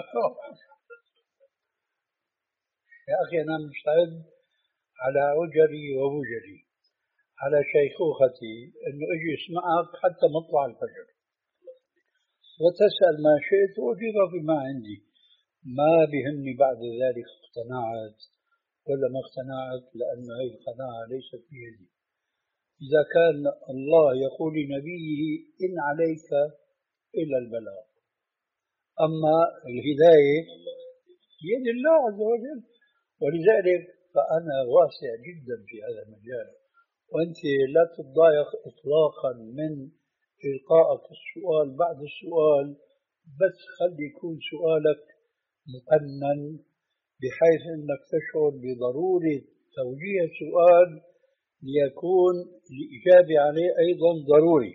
يا أخي أنا مستعد على عجلي ووجلي على شيخوختي إنه أجي اسمعك حتى مطلع الفجر وتسأل ما شئت وأجيبك بما عندي، ما بهمني بعد ذلك اقتنعت ولا ما اقتنعت، لأن هذه القناعة ليست بيدي. إذا كان الله يقول لنبيه إن عليك إلا البلاغ، أما الهداية بيد الله عز وجل. ولذلك فأنا واسع جدا في هذا المجال، وأنت لا تتضايق إطلاقا من إلقائك السؤال بعد السؤال، بس خلي يكون سؤالك مقنن بحيث أنك تشعر بضرورة توجيه السؤال ليكون الإجابة عليه أيضا ضروري،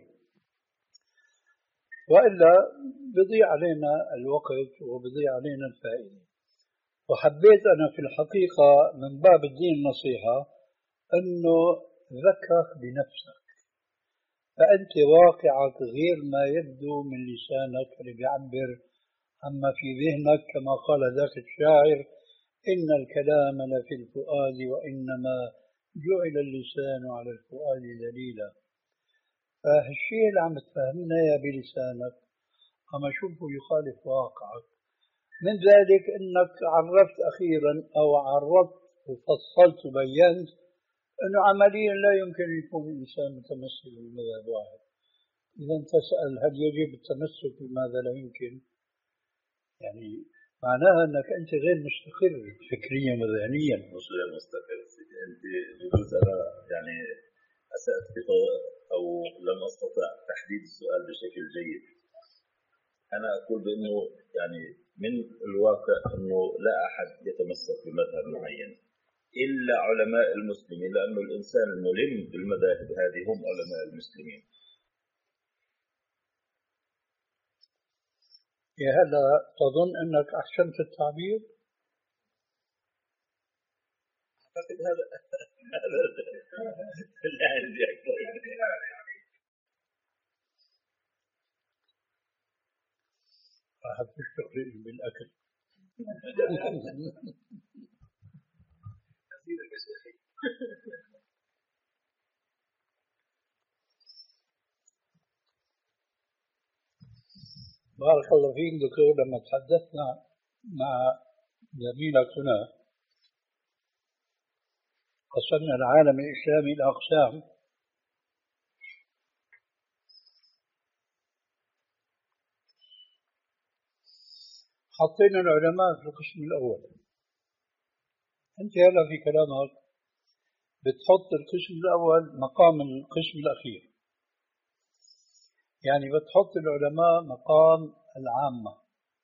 وإلا بضيع علينا الوقت وبضيع علينا الفائدة. وحبيت أنا في الحقيقة من باب الدين النصيحة أنه ذكرك بنفسك، فأنت واقعك غير ما يبدو من لسانك اللي بيعبر عما في ذهنك، كما قال ذاك الشاعر: إن الكلام لفي الفؤاد وإنما جعل اللسان على الفؤاد دليلا. فهالشيء اللي عم تفهمنا يا بلسانك عم أشوفه يخالف واقعك. من ذلك أنك عرفت أخيرا أو عرفت وفصلت وبينت أنه عمليا لا يمكن أن يكون الإنسان متمسك بمذهب واحد. إذا تسأل هل يجب التمسك بماذا لا يمكن؟ يعني معناها أنك أنت غير مستقر فكريا وذهنيا. مش غير مستقر أنت بجوز أنا يعني أسأت أو لم أستطع تحديد السؤال بشكل جيد. أنا أقول بأنه يعني من الواقع أنه لا أحد يتمسك بمذهب معين إلا علماء المسلمين، لأنه الإنسان الملم بالمذاهب هذه هم علماء المسلمين. يا هلا تظن أنك أحسنت التعبير؟ أعتقد هذا لا عندي أكثر. راح تشتغل بالأكل. بارك الله فيك دكتور. لما تحدثنا مع زميلك هنا قسمنا العالم الإسلامي إلى أقسام، حطينا العلماء في القسم الأول. أنت هلا في كلامك بتحط القسم الأول مقام القسم الأخير، يعني بتحط العلماء مقام العامة.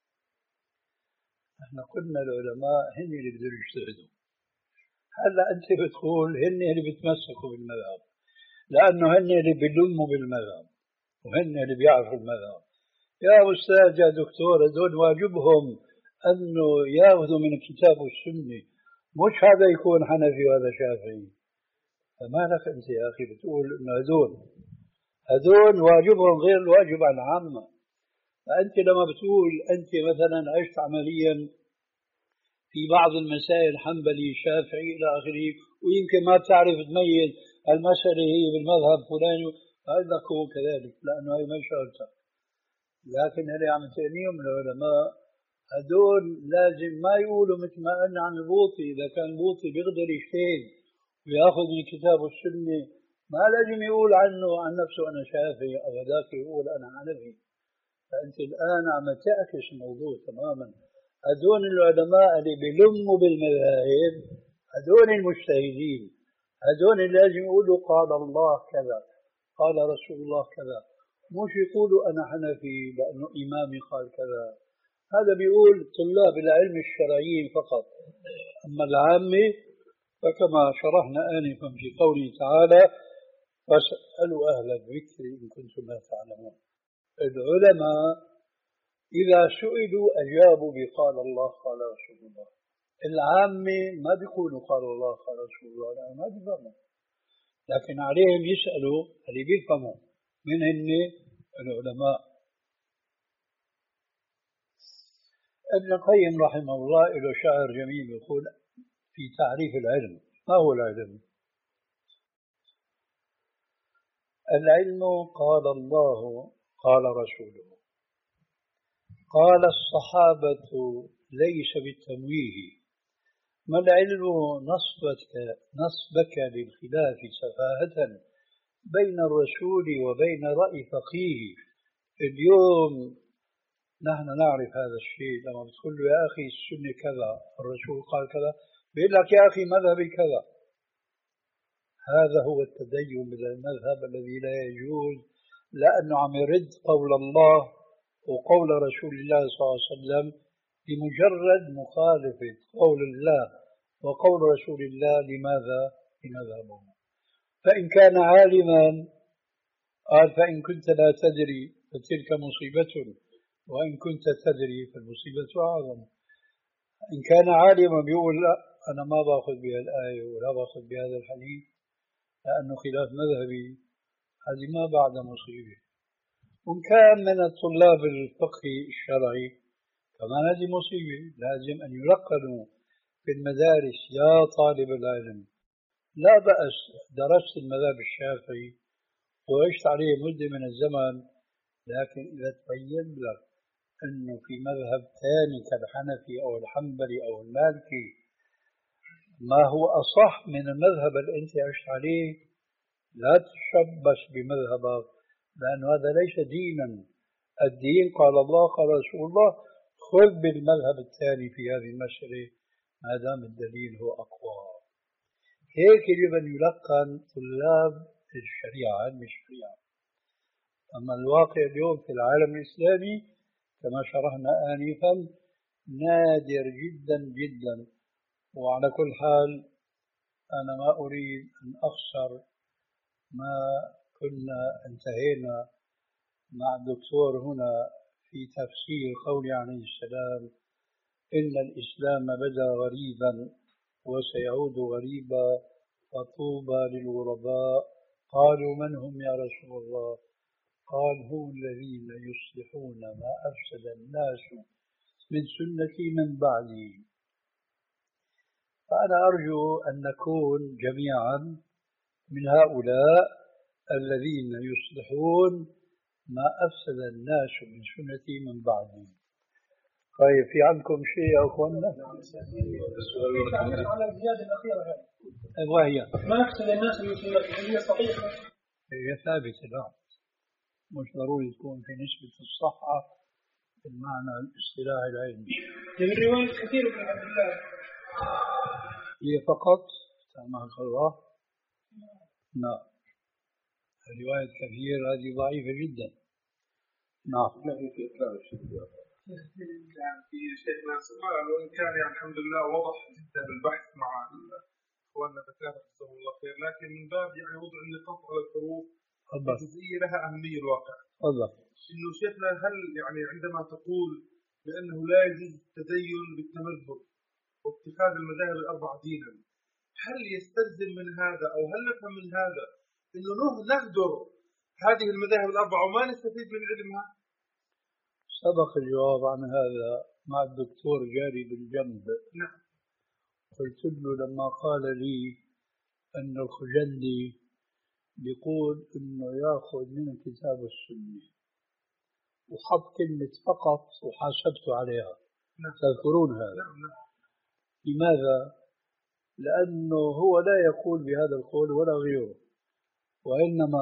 احنا قلنا العلماء هن اللي بيقدروا يجتهدوا. هلا أنت بتقول هن اللي بيتمسكوا بالمذهب، لأنه هن اللي بيلموا بالمذهب وهن اللي بيعرفوا المذهب. يا أستاذ يا دكتور، هذول واجبهم أنه يأخذوا من الكتاب والسنة، مش هذا يكون حنفي وهذا شافعي. فما لك أنت يا أخي بتقول إنه هذول هذول واجبهم غير الواجب على العامة. فأنت لما بتقول أنت مثلا عشت عمليا في بعض المسائل حنبلي شافعي إلى آخره، ويمكن ما بتعرف تميز المسألة هي بالمذهب فلاني، فهذا هو كذلك لأنه هي ما شغلتك. لكن اللي عم تعنيهم العلماء هدول لازم ما يقولوا مثل ما قلنا عن البوطي. إذا كان البوطي بيقدر يجتهد ويأخذ من الكتاب والسنة، ما لازم يقول عنه عن نفسه أنا شافعي أو هذاك يقول أنا حنفي. فأنت الآن عم تعكس الموضوع تماما. هدول العلماء اللي بيلموا بالمذاهب هدول المجتهدين، هدول لازم يقولوا قال الله كذا قال رسول الله كذا، مش يقولوا أنا حنفي لأنه إمامي قال كذا. هذا بيقول طلاب العلم الشرعيين فقط. أما العامة فكما شرحنا آنفا في قوله تعالى: فاسألوا أهل الذكر إن كنتم لا تعلمون. العلماء إذا سئلوا أجابوا بقال الله قال رسول الله. العامة ما بيقولوا قال الله قال رسول الله، لا ما بيفهموا، لكن عليهم يسألوا اللي بيفهموا من هن العلماء. ابن القيم رحمه الله له شعر جميل يقول في تعريف العلم: ما هو العلم؟ العلم قال الله قال رسوله قال الصحابة ليس بالتمويه. ما العلم نصبك, نصبك للخلاف سفاهة بين الرسول وبين رأي فقيه. اليوم نحن نعرف هذا الشيء، لما بتقول له يا أخي السنة كذا الرسول قال كذا، بيقول لك يا أخي مذهبي كذا. هذا هو التدين بالمذهب الذي لا يجوز، لأنه عم يرد قول الله وقول رسول الله صلى الله عليه وسلم بمجرد مخالفة قول الله وقول رسول الله لماذا؟ لمذهبه. فإن كان عالما قال فإن كنت لا تدري فتلك مصيبة، وإن كنت تدري فالمصيبة أعظم. إن كان عالما بيقول لا أنا ما باخذ بها الآية ولا باخذ بهذا الحديث لأنه خلاف مذهبي، هذه ما بعد مصيبة. وإن كان من الطلاب الفقه الشرعي كمان هذه مصيبة، لازم أن يلقنوا في المدارس يا طالب العلم لا بأس درست المذهب الشافعي وعشت عليه مدة من الزمن، لكن إذا تبين لك أنه في مذهب ثاني كالحنفي أو الحنبلي أو المالكي ما هو أصح من المذهب اللي أنت عشت عليه، لا تشبش بمذهبك، لأن هذا ليس دينا. الدين قال الله قال رسول الله، خذ بالمذهب الثاني في هذه المسألة ما دام الدليل هو أقوى. هيك يجب أن يلقن طلاب الشريعة علم الشريعة. أما الواقع اليوم في العالم الإسلامي كما شرحنا آنفا نادر جدا جدا. وعلى كل حال أنا ما أريد أن أخسر ما كنا انتهينا مع الدكتور هنا في تفسير قوله عليه السلام إن الإسلام بدأ غريبا وسيعود غريبا فطوبى للغرباء. قالوا من هم يا رسول الله؟ قال هم الذين يصلحون ما أفسد الناس من سنتي من بعدي. فأنا أرجو أن نكون جميعا من هؤلاء الذين يصلحون ما أفسد الناس من سنتي من بعدي. طيب في عندكم شيء يا أخوانا؟ على الزيادة الأخيرة وهي ما أفسد الناس من سنتي هي صحيحة، هي ثابتة. لا مش ضروري تكون في نسبة الصحة بالمعنى الاصطلاحي العلمي. من رواية كثير من عبد الله هي فقط سامحك الله. نعم رواية كثير هذه ضعيفة جدا. نعم في إطلاق الشريعة يعني في شيخنا سؤال، وإن كان يعني الحمد لله وضح جدا البحث مع إخواننا الدكاترة جزاهم الله خير، لكن من باب يعني وضع النقاط على الحروف الجزئية لها أهمية الواقع. الله إنه شيخنا هل يعني عندما تقول بأنه لا يجوز التدين بالتمذهب واتخاذ المذاهب الأربعة دينا، هل يستلزم من هذا أو هل نفهم من هذا إنه نهدر هذه المذاهب الأربعة وما نستفيد من علمها؟ سبق الجواب عن هذا مع الدكتور جاري بالجنب. نعم. قلت له لما قال لي أن الخجندي بيقول إنه يأخذ من الكتاب والسنة وحط كلمة فقط وحاسبته عليها. نعم. تذكرون هذا؟ نعم. نعم. لماذا؟ لأنه هو لا يقول بهذا القول ولا غيره، وإنما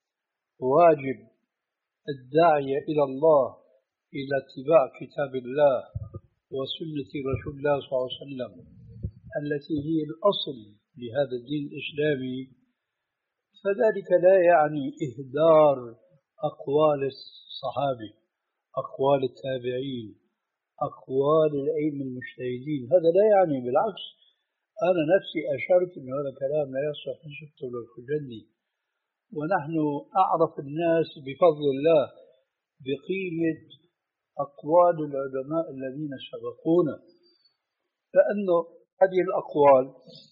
واجب الداعية إلى الله إلى اتباع كتاب الله وسنة رسول الله صلى الله عليه وسلم التي هي الأصل لهذا الدين الإسلامي. فذلك لا يعني إهدار أقوال الصحابة، أقوال التابعين، أقوال الأئمة المجتهدين، هذا لا يعني. بالعكس أنا نفسي أشرت أن هذا كلام لا يصح نسبته للخجندي، ونحن أعرف الناس بفضل الله بقيمة أقوال العلماء الذين سبقونا، لأنه هذه الأقوال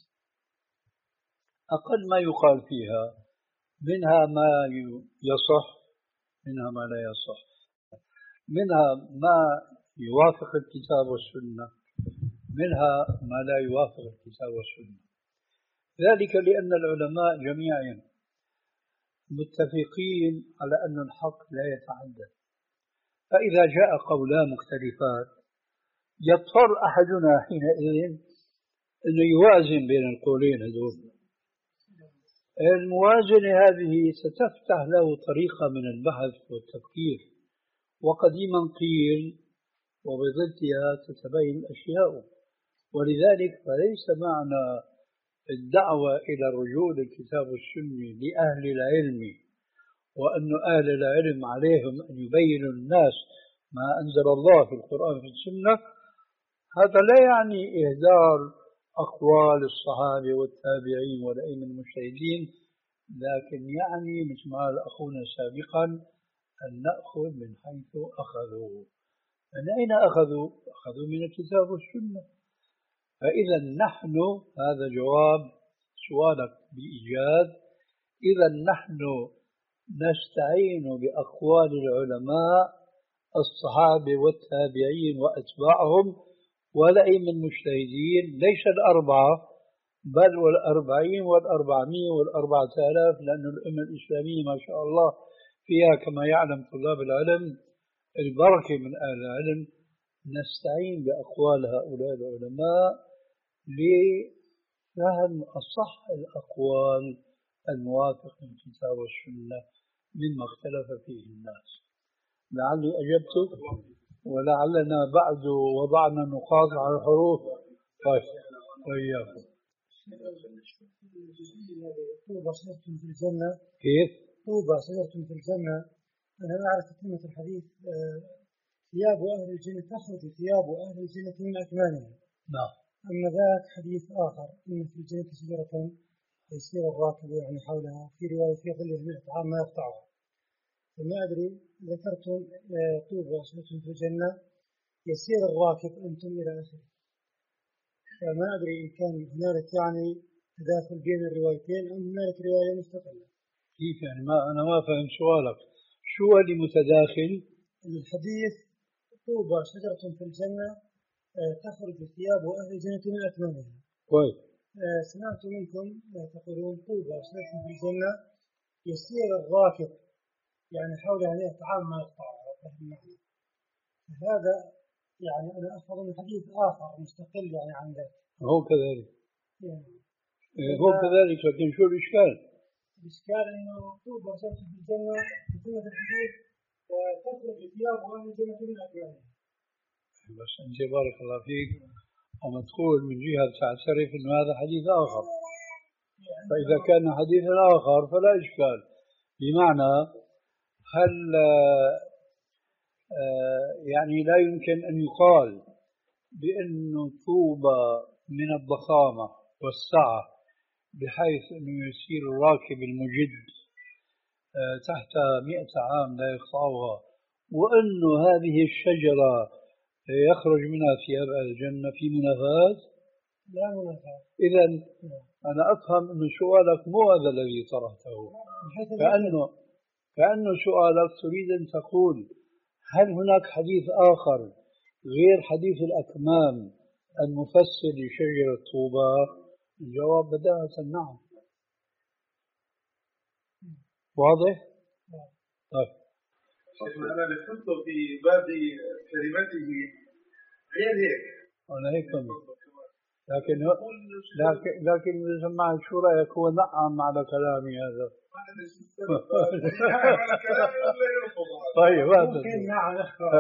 أقل ما يقال فيها منها ما يصح منها ما لا يصح، منها ما يوافق الكتاب والسنة، منها ما لا يوافق الكتاب والسنة. ذلك لأن العلماء جميعا متفقين على أن الحق لا يتعدد، فإذا جاء قولان مختلفان يضطر أحدنا حينئذ أنه يوازن بين القولين هذول. الموازنة هذه ستفتح له طريقة من البحث والتفكير، وقديما قيل وبضدها تتبين الأشياء. ولذلك فليس معنى الدعوة إلى الرجوع للكتاب والسنة لأهل العلم وأن أهل العلم عليهم أن يبينوا الناس ما أنزل الله في القرآن في السنة، هذا لا يعني إهدار أقوال الصحابة والتابعين والأئمة المجتهدين، لكن يعني مثل ما قال أخونا سابقا أن نأخذ من حيث أخذوا. من أين أخذوا؟ أخذوا من الكتاب والسنة. فإذا نحن، هذا جواب سؤالك بإيجاد، إذا نحن نستعين بأقوال العلماء الصحابة والتابعين وأتباعهم والأئمة المجتهدين، ليس الأربعة بل والأربعين والأربعمية والأربعة آلاف، لأن الأمة الإسلامية ما شاء الله فيها كما يعلم طلاب العلم البركة من أهل العلم. نستعين بأقوال هؤلاء العلماء لفهم أصح الأقوال الموافق للكتاب والسنة مما اختلف فيه الناس. لعلي أجبتك ولعلنا بعد وضعنا نقاط على الحروف. طيب وإياكم. طوبى شجرة في الجنة. كيف؟ طوبى شجرة في الجنة. أنا أعرف كلمة الحديث ثياب أهل الجنة تخرج ثياب أهل الجنة من أكمامها. نعم. أما ذاك حديث آخر إن في الجنة شجرة يسير الراكب يعني حولها، في رواية في ظلها مئة عام ما يقطعها. فما أدري ذكرتم طوبى شجرة في الجنة يسير الراكب أنتم إلى آخره، فما أدري إن كان هنالك يعني تداخل بين الروايتين أم هنالك رواية مستقلة. كيف يعني؟ ما أنا ما فهم سؤالك. شو اللي متداخل؟ الحديث طوبى شجرة في الجنة تخرج ثياب أهل الجنة من أكمامها. كويس. سمعت منكم تقولون طوبى شجرة في الجنة يسير الراكب يعني حولها مئة عام ما يقطعها. هذا يعني أنا أفضل من حديث آخر مستقل يعني عن ذلك. هو كذلك. يعني هو كذلك، لكن شو الإشكال؟ الإشكال إنه طوبى شجرة في الجنة في سنة الحديث تخرج ثياب أهل الجنة من أكمامها. بس أنت بارك الله فيك وما تقول من جهة تعترف أن هذا حديث آخر، فإذا كان حديث آخر فلا إشكال. بمعنى هل يعني لا يمكن أن يقال بأن طوبى من الضخامة والسعة بحيث أنه يسير الراكب المجد تحت مئة عام لا يقطعها، وأن هذه الشجرة يخرج منها ثياب أهل الجنة؟ في منافاة؟ لا منافاة. إذا أنا أفهم أن سؤالك مو هذا الذي طرحته، كأنه كأنه سؤالك تريد أن تقول هل هناك حديث آخر غير حديث الأكمام المفسر لشجرة طوبى؟ الجواب بداهة نعم. واضح؟ طيب. أنا ذكرت في بعض كلماته غير هيك. أنا هيك لكن لكن لكن إذا سمعت شو رأيك هو نعم على كلامي هذا. طيب هذا ممكن نعم.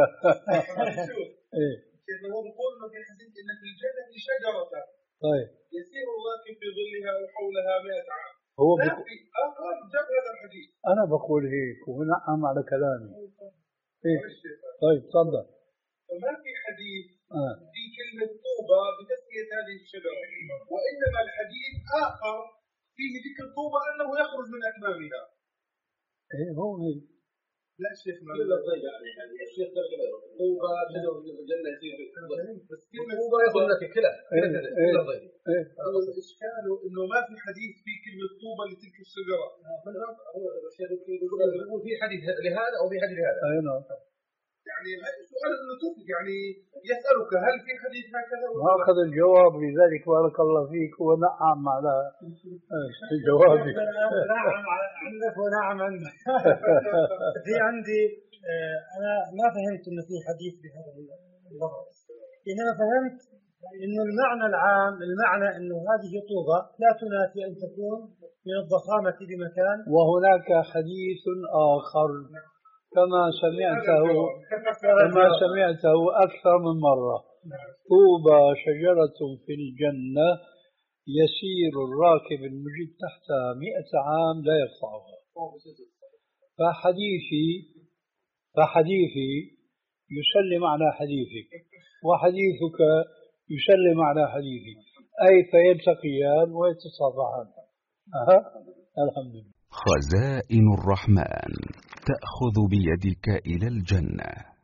إيه. هو بيقول إنه في حديث إن في الجنة شجرة. طيب. يسير الراكب في ظلها وحولها مئة عام. هو لا بق... في آخر جاب هذا الحديث. أنا بقول هيك وهو نعم على كلامي. إيه. طيب تفضل. فما في حديث آه. في كلمة طوبى بتسمية هذه الشجرة، وإنما الحديث آخر فيه ذكر طوبى أنه يخرج من أكمامها. إيه هو هيك. لا شيخ ما يعني الشيخ طوبى شجرة في الجنة يصير بس كلمة طوبى ياخذ لك كلها. إيه. هو الإشكال إنه ما في حديث في كلمة طوبى لتلك الشجرة. هو الشيخ يقول في حديث لهذا أو في حديث لهذا. أي نعم. يعني سؤال اللطف يعني يسألك هل في حديث هكذا؟ وأخذ الجواب، لذلك بارك الله فيك ونعم على جوابك. نعم عندك ونعم عندك. في عندي أنا ما فهمت إنه في حديث بهذا اللفظ. إذا فهمت إنه المعنى العام، المعنى إنه هذه طوبة لا تنافي أن تكون من الضخامة بمكان. وهناك حديث آخر كما سمعته كما سمعته أكثر من مرة: طوبى شجرة في الجنة يسير الراكب المجد تحتها مئة عام لا يقطعها. فحديثي فحديثي يسلم على حديثك، وحديثك يسلم على حديثي، أي فيلتقيان ويتصافحان. أه. الحمد لله. خزائن الرحمن تأخذ بيدك إلى الجنة.